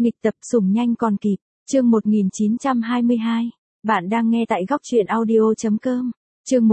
Nghịch tập sủng nhanh còn kịp, chương 1922. Bạn đang nghe tại góc truyện audio.com. Chương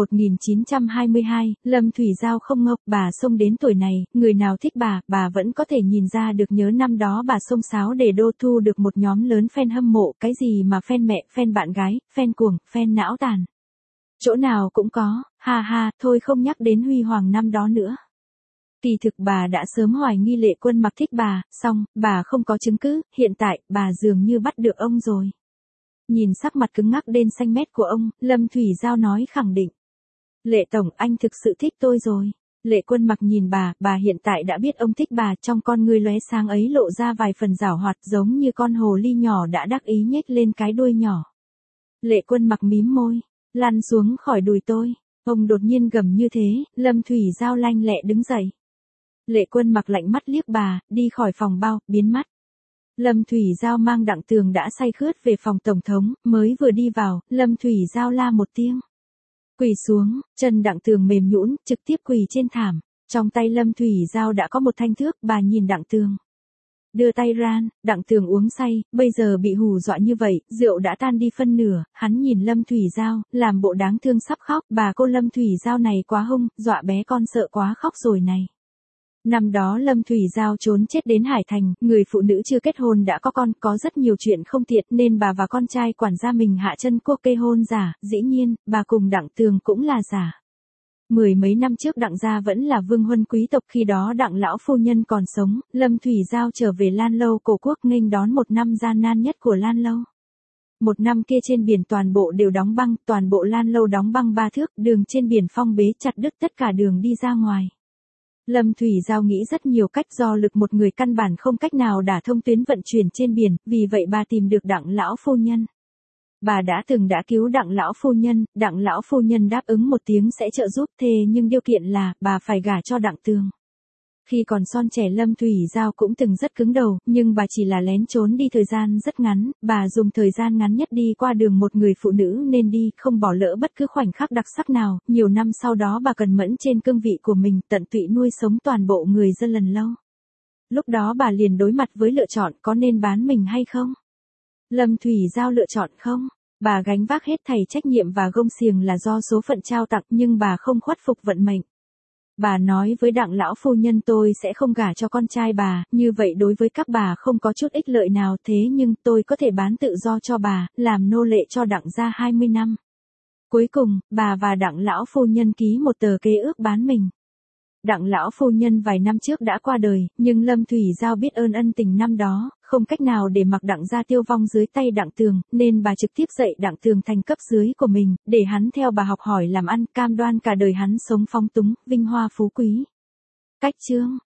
1922, Lâm Thủy Giao không ngốc, bà xông đến tuổi này, người nào thích bà vẫn có thể nhìn ra được. Nhớ năm đó bà xông xáo để đô thu được một nhóm lớn fan hâm mộ, cái gì mà fan mẹ, fan bạn gái, fan cuồng, fan não tàn. Chỗ nào cũng có, ha ha, thôi không nhắc đến huy hoàng năm đó nữa. Kỳ thực bà đã sớm hoài nghi Lệ Quân Mặc thích bà, song, bà không có chứng cứ, hiện tại, bà dường như bắt được ông rồi. Nhìn sắc mặt cứng ngắc đến xanh mét của ông, Lâm Thủy Giao nói khẳng định. Lệ Tổng, anh thực sự thích tôi rồi. Lệ Quân Mặc nhìn bà hiện tại đã biết ông thích bà, trong con ngươi lóe sáng ấy lộ ra vài phần giảo hoạt giống như con hồ ly nhỏ đã đắc ý nhếch lên cái đuôi nhỏ. Lệ Quân Mặc mím môi, lăn xuống khỏi đùi tôi. Ông đột nhiên gầm như thế, Lâm Thủy Giao lanh lẹ đứng dậy. Lệ Quân Mặc lạnh mắt liếc bà, đi khỏi phòng bao, biến mất. Lâm Thủy Giao mang Đặng Tường đã say khướt về phòng tổng thống, mới vừa đi vào, Lâm Thủy Giao la một tiếng. Quỳ xuống, chân Đặng Tường mềm nhũn, trực tiếp quỳ trên thảm. Trong tay Lâm Thủy Giao đã có một thanh thước, bà nhìn Đặng Tường. Đưa tay ran, Đặng Tường uống say, bây giờ bị hù dọa như vậy, rượu đã tan đi phân nửa, hắn nhìn Lâm Thủy Giao, làm bộ đáng thương sắp khóc, bà cô Lâm Thủy Giao này quá hung, dọa bé con sợ quá khóc rồi này. Năm đó Lâm Thủy Giao trốn chết đến Hải Thành, người phụ nữ chưa kết hôn đã có con, có rất nhiều chuyện không tiện nên bà và con trai quản gia mình hạ chân cô kê hôn giả, dĩ nhiên, bà cùng Đặng Tường cũng là giả. Mười mấy năm trước Đặng gia vẫn là vương huân quý tộc, khi đó Đặng lão phu nhân còn sống, Lâm Thủy Giao trở về Lan Lâu Cổ Quốc nghênh đón một năm gian nan nhất của Lan Lâu. Một năm kia trên biển toàn bộ đều đóng băng, toàn bộ Lan Lâu đóng băng 3 thước, đường trên biển phong bế chặt đứt tất cả đường đi ra ngoài. Lâm Thủy Giao nghĩ rất nhiều cách, do lực một người căn bản không cách nào đả thông tuyến vận chuyển trên biển, vì vậy bà tìm được Đặng lão phu nhân. Bà đã cứu Đặng lão phu nhân đáp ứng một tiếng sẽ trợ giúp, thề nhưng điều kiện là bà phải gả cho Đặng Tường. Khi còn son trẻ Lâm Thủy Giao cũng từng rất cứng đầu, nhưng bà chỉ là lén trốn đi thời gian rất ngắn, bà dùng thời gian ngắn nhất đi qua đường một người phụ nữ nên đi, không bỏ lỡ bất cứ khoảnh khắc đặc sắc nào. Nhiều năm sau đó bà cần mẫn trên cương vị của mình, tận tụy nuôi sống toàn bộ người dân Lần Lâu. Lúc đó bà liền đối mặt với lựa chọn có nên bán mình hay không. Lâm Thủy Giao lựa chọn không. Bà gánh vác hết thảy trách nhiệm và gông xiềng là do số phận trao tặng, nhưng bà không khuất phục vận mệnh. Bà nói với Đặng lão phu nhân tôi sẽ không gả cho con trai bà, như vậy đối với các bà không có chút ích lợi nào, thế nhưng tôi có thể bán tự do cho bà, làm nô lệ cho Đặng gia 20 năm. Cuối cùng, bà và Đặng lão phu nhân ký một tờ kế ước bán mình. Đặng lão phu nhân vài năm trước đã qua đời, nhưng Lâm Thủy Giao biết ơn ân tình năm đó, không cách nào để mặc Đặng gia tiêu vong dưới tay Đặng Tường, nên bà trực tiếp dạy Đặng Tường thành cấp dưới của mình, để hắn theo bà học hỏi làm ăn, cam đoan cả đời hắn sống phóng túng, vinh hoa phú quý. Cách chương